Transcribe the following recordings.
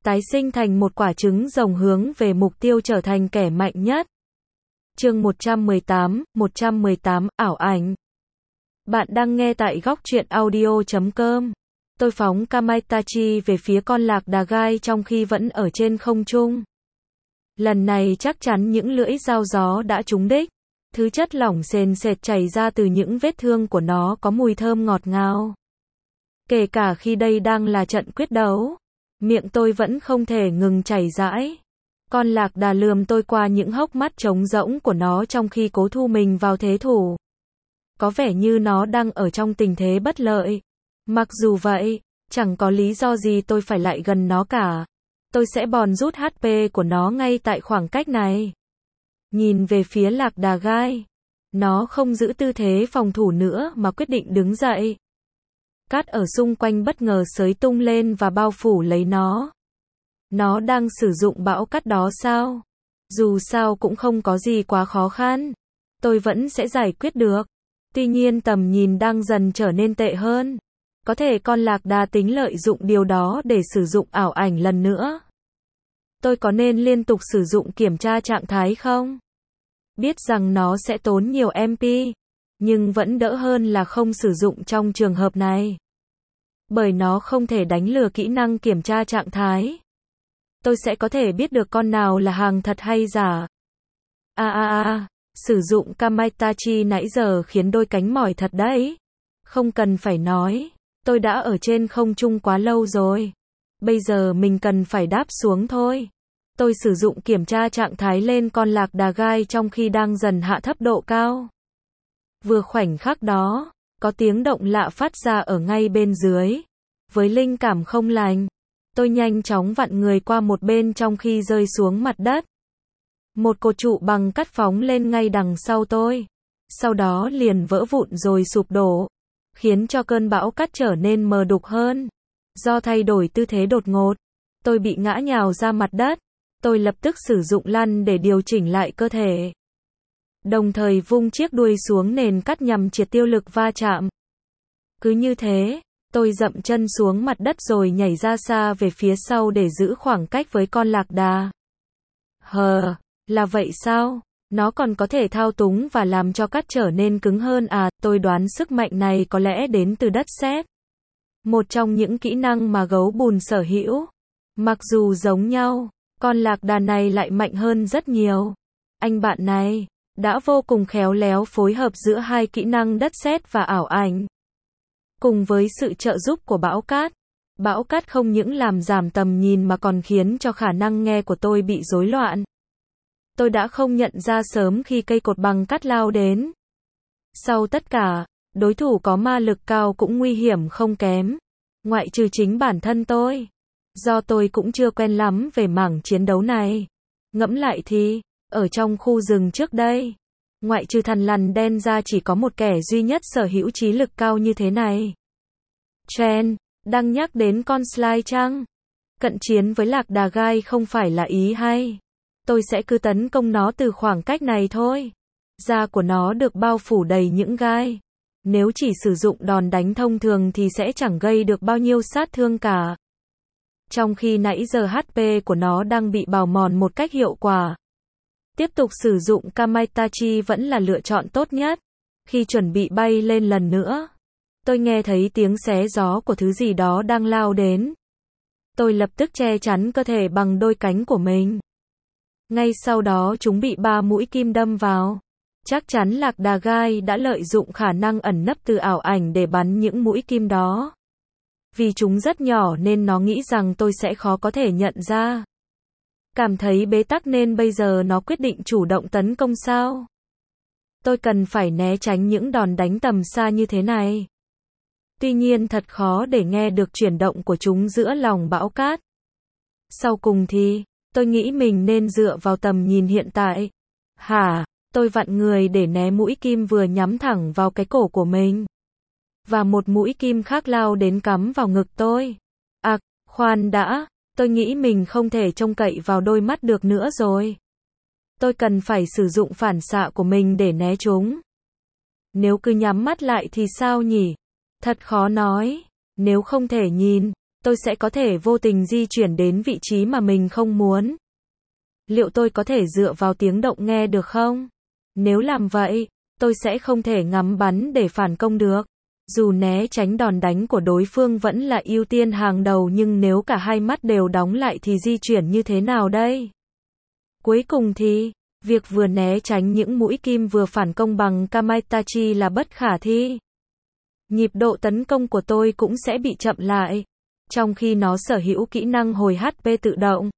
tái sinh thành một quả trứng rồng hướng về mục tiêu trở thành kẻ mạnh nhất. Chương 118, ảo ảnh. Bạn đang nghe tại góc truyện audio.com. Tôi phóng Kamaitachi về phía con lạc đà gai trong khi vẫn ở trên không trung. Lần này chắc chắn những lưỡi dao gió đã trúng đích. Thứ chất lỏng sền sệt chảy ra từ những vết thương của nó có mùi thơm ngọt ngào. Kể cả khi đây đang là trận quyết đấu, miệng tôi vẫn không thể ngừng chảy rãi. Con lạc đà lườm tôi qua những hốc mắt trống rỗng của nó trong khi cố thu mình vào thế thủ. Có vẻ như nó đang ở trong tình thế bất lợi. Mặc dù vậy, chẳng có lý do gì tôi phải lại gần nó cả. Tôi sẽ bòn rút HP của nó ngay tại khoảng cách này. Nhìn về phía lạc đà gai. Nó không giữ tư thế phòng thủ nữa mà quyết định đứng dậy. Cát ở xung quanh bất ngờ xới tung lên và bao phủ lấy nó. Nó đang sử dụng bão cát đó sao? Dù sao cũng không có gì quá khó khăn. Tôi vẫn sẽ giải quyết được. Tuy nhiên tầm nhìn đang dần trở nên tệ hơn. Có thể con lạc đà tính lợi dụng điều đó để sử dụng ảo ảnh lần nữa. Tôi có nên liên tục sử dụng kiểm tra trạng thái không? Biết rằng nó sẽ tốn nhiều MP, nhưng vẫn đỡ hơn là không sử dụng trong trường hợp này. Bởi nó không thể đánh lừa kỹ năng kiểm tra trạng thái. Tôi sẽ có thể biết được con nào là hàng thật hay giả. Sử dụng Kamaitachi nãy giờ khiến đôi cánh mỏi thật đấy. Không cần phải nói, tôi đã ở trên không trung quá lâu rồi. Bây giờ mình cần phải đáp xuống thôi. Tôi sử dụng kiểm tra trạng thái lên con lạc đà gai trong khi đang dần hạ thấp độ cao. Vừa khoảnh khắc đó, có tiếng động lạ phát ra ở ngay bên dưới. Với linh cảm không lành, tôi nhanh chóng vặn người qua một bên trong khi rơi xuống mặt đất. Một cột trụ bằng cát phóng lên ngay đằng sau tôi. Sau đó liền vỡ vụn rồi sụp đổ, khiến cho cơn bão cát trở nên mờ đục hơn. Do thay đổi tư thế đột ngột, tôi bị ngã nhào ra mặt đất. Tôi lập tức sử dụng lăn để điều chỉnh lại cơ thể. Đồng thời vung chiếc đuôi xuống nền cát nhằm triệt tiêu lực va chạm. Cứ như thế, tôi dậm chân xuống mặt đất rồi nhảy ra xa về phía sau để giữ khoảng cách với con lạc đà. Là vậy sao? Nó còn có thể thao túng và làm cho cát trở nên cứng hơn à? Tôi đoán sức mạnh này có lẽ đến từ đất sét. Một trong những kỹ năng mà gấu bùn sở hữu. Mặc dù giống nhau, con lạc đà này lại mạnh hơn rất nhiều. Anh bạn này đã vô cùng khéo léo phối hợp giữa hai kỹ năng đất sét và ảo ảnh. Cùng với sự trợ giúp của bão cát không những làm giảm tầm nhìn mà còn khiến cho khả năng nghe của tôi bị rối loạn. Tôi đã không nhận ra sớm khi cây cột bằng cát lao đến. Sau tất cả, đối thủ có ma lực cao cũng nguy hiểm không kém. Ngoại trừ chính bản thân tôi. Do tôi cũng chưa quen lắm về mảng chiến đấu này. Ngẫm lại thì, ở trong khu rừng trước đây, ngoại trừ thằn lằn đen ra chỉ có một kẻ duy nhất sở hữu trí lực cao như thế này. Chen, đang nhắc đến con Sly chăng? Cận chiến với lạc đà gai không phải là ý hay. Tôi sẽ cứ tấn công nó từ khoảng cách này thôi. Da của nó được bao phủ đầy những gai. Nếu chỉ sử dụng đòn đánh thông thường thì sẽ chẳng gây được bao nhiêu sát thương cả. Trong khi nãy giờ HP của nó đang bị bào mòn một cách hiệu quả. Tiếp tục sử dụng Kamaitachi vẫn là lựa chọn tốt nhất. Khi chuẩn bị bay lên lần nữa, tôi nghe thấy tiếng xé gió của thứ gì đó đang lao đến. Tôi lập tức che chắn cơ thể bằng đôi cánh của mình. Ngay sau đó chúng bị 3 mũi kim đâm vào. Chắc chắn lạc đà gai đã lợi dụng khả năng ẩn nấp từ ảo ảnh để bắn những mũi kim đó. Vì chúng rất nhỏ nên nó nghĩ rằng tôi sẽ khó có thể nhận ra. Cảm thấy bế tắc nên bây giờ nó quyết định chủ động tấn công sao? Tôi cần phải né tránh những đòn đánh tầm xa như thế này. Tuy nhiên thật khó để nghe được chuyển động của chúng giữa lòng bão cát. Sau cùng thì, tôi nghĩ mình nên dựa vào tầm nhìn hiện tại. Tôi vặn người để né mũi kim vừa nhắm thẳng vào cái cổ của mình. Và một mũi kim khác lao đến cắm vào ngực tôi. Khoan đã, tôi nghĩ mình không thể trông cậy vào đôi mắt được nữa rồi. Tôi cần phải sử dụng phản xạ của mình để né chúng. Nếu cứ nhắm mắt lại thì sao nhỉ? Thật khó nói. Nếu không thể nhìn, tôi sẽ có thể vô tình di chuyển đến vị trí mà mình không muốn. Liệu tôi có thể dựa vào tiếng động nghe được không? Nếu làm vậy, tôi sẽ không thể ngắm bắn để phản công được. Dù né tránh đòn đánh của đối phương vẫn là ưu tiên hàng đầu, nhưng nếu cả hai mắt đều đóng lại thì di chuyển như thế nào đây? Cuối cùng thì, việc vừa né tránh những mũi kim vừa phản công bằng Kamaitachi là bất khả thi. Nhịp độ tấn công của tôi cũng sẽ bị chậm lại, trong khi nó sở hữu kỹ năng hồi HP tự động.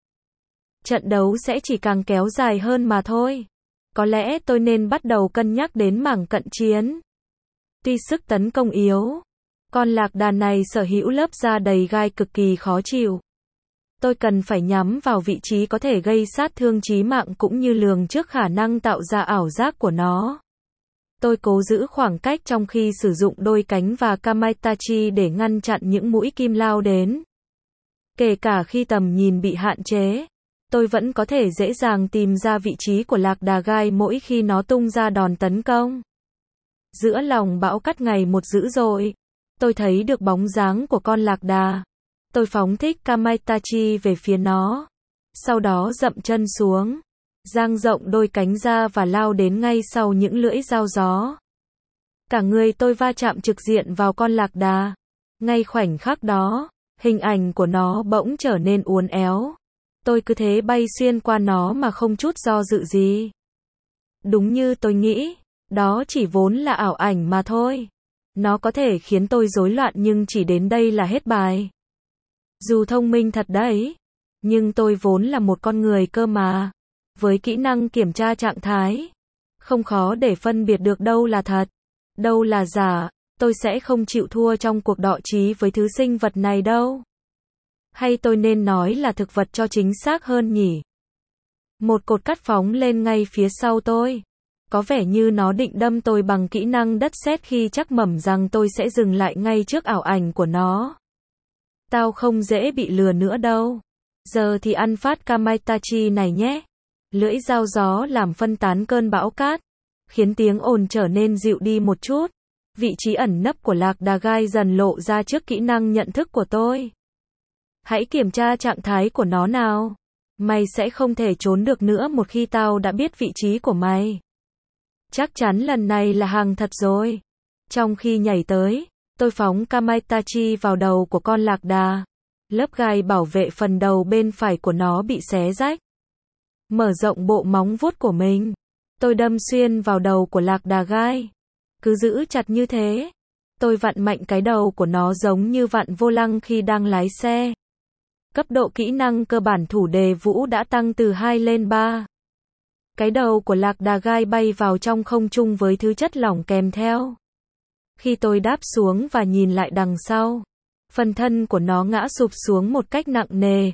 Trận đấu sẽ chỉ càng kéo dài hơn mà thôi. Có lẽ tôi nên bắt đầu cân nhắc đến mảng cận chiến. Tuy sức tấn công yếu, con lạc đà này sở hữu lớp da đầy gai cực kỳ khó chịu. Tôi cần phải nhắm vào vị trí có thể gây sát thương chí mạng cũng như lường trước khả năng tạo ra ảo giác của nó. Tôi cố giữ khoảng cách trong khi sử dụng đôi cánh và Kamaitachi để ngăn chặn những mũi kim lao đến. Kể cả khi tầm nhìn bị hạn chế, tôi vẫn có thể dễ dàng tìm ra vị trí của lạc đà gai mỗi khi nó tung ra đòn tấn công. Giữa lòng bão cát ngày một dữ dội, tôi thấy được bóng dáng của con lạc đà. Tôi phóng thích Kamaitachi về phía nó, sau đó dậm chân xuống, dang rộng đôi cánh ra và lao đến ngay sau những lưỡi dao gió. Cả người tôi va chạm trực diện vào con lạc đà. Ngay khoảnh khắc đó, hình ảnh của nó bỗng trở nên uốn éo. Tôi cứ thế bay xuyên qua nó mà không chút do dự gì. Đúng như tôi nghĩ, đó chỉ vốn là ảo ảnh mà thôi. Nó có thể khiến tôi rối loạn nhưng chỉ đến đây là hết bài. Dù thông minh thật đấy, nhưng tôi vốn là một con người cơ mà. Với kỹ năng kiểm tra trạng thái, không khó để phân biệt được đâu là thật, đâu là giả. Tôi sẽ không chịu thua trong cuộc đọ trí với thứ sinh vật này đâu. Hay tôi nên nói là thực vật cho chính xác hơn nhỉ? Một cột cát phóng lên ngay phía sau tôi. Có vẻ như nó định đâm tôi bằng kỹ năng đất sét khi chắc mẩm rằng tôi sẽ dừng lại ngay trước ảo ảnh của nó. Tao không dễ bị lừa nữa đâu. Giờ thì ăn phát Kamaitachi này nhé. Lưỡi dao gió làm phân tán cơn bão cát, khiến tiếng ồn trở nên dịu đi một chút. Vị trí ẩn nấp của lạc đà gai dần lộ ra trước kỹ năng nhận thức của tôi. Hãy kiểm tra trạng thái của nó nào. Mày sẽ không thể trốn được nữa một khi tao đã biết vị trí của mày. Chắc chắn lần này là hàng thật rồi. Trong khi nhảy tới, tôi phóng Kamaitachi vào đầu của con lạc đà. Lớp gai bảo vệ phần đầu bên phải của nó bị xé rách. Mở rộng bộ móng vuốt của mình, tôi đâm xuyên vào đầu của lạc đà gai. Cứ giữ chặt như thế. Tôi vặn mạnh cái đầu của nó giống như vặn vô lăng khi đang lái xe. Cấp độ kỹ năng cơ bản thủ đề vũ đã tăng từ 2 lên 3. Cái đầu của lạc đà gai bay vào trong không trung với thứ chất lỏng kèm theo. Khi tôi đáp xuống và nhìn lại đằng sau, phần thân của nó ngã sụp xuống một cách nặng nề.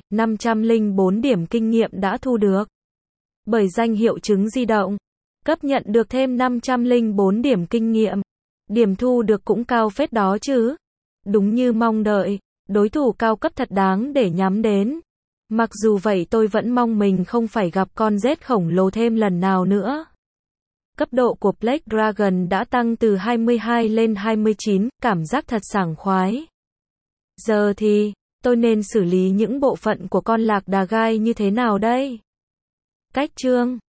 504 điểm kinh nghiệm đã thu được. Bởi danh hiệu trứng di động, cấp nhận được thêm 504 điểm kinh nghiệm. Điểm thu được cũng cao phết đó chứ. Đúng như mong đợi, đối thủ cao cấp thật đáng để nhắm đến. Mặc dù vậy tôi vẫn mong mình không phải gặp con rết khổng lồ thêm lần nào nữa. Cấp độ của Black Dragon đã tăng từ 22 lên 29, cảm giác thật sảng khoái. Giờ thì, tôi nên xử lý những bộ phận của con lạc đà gai như thế nào đây? Cách chương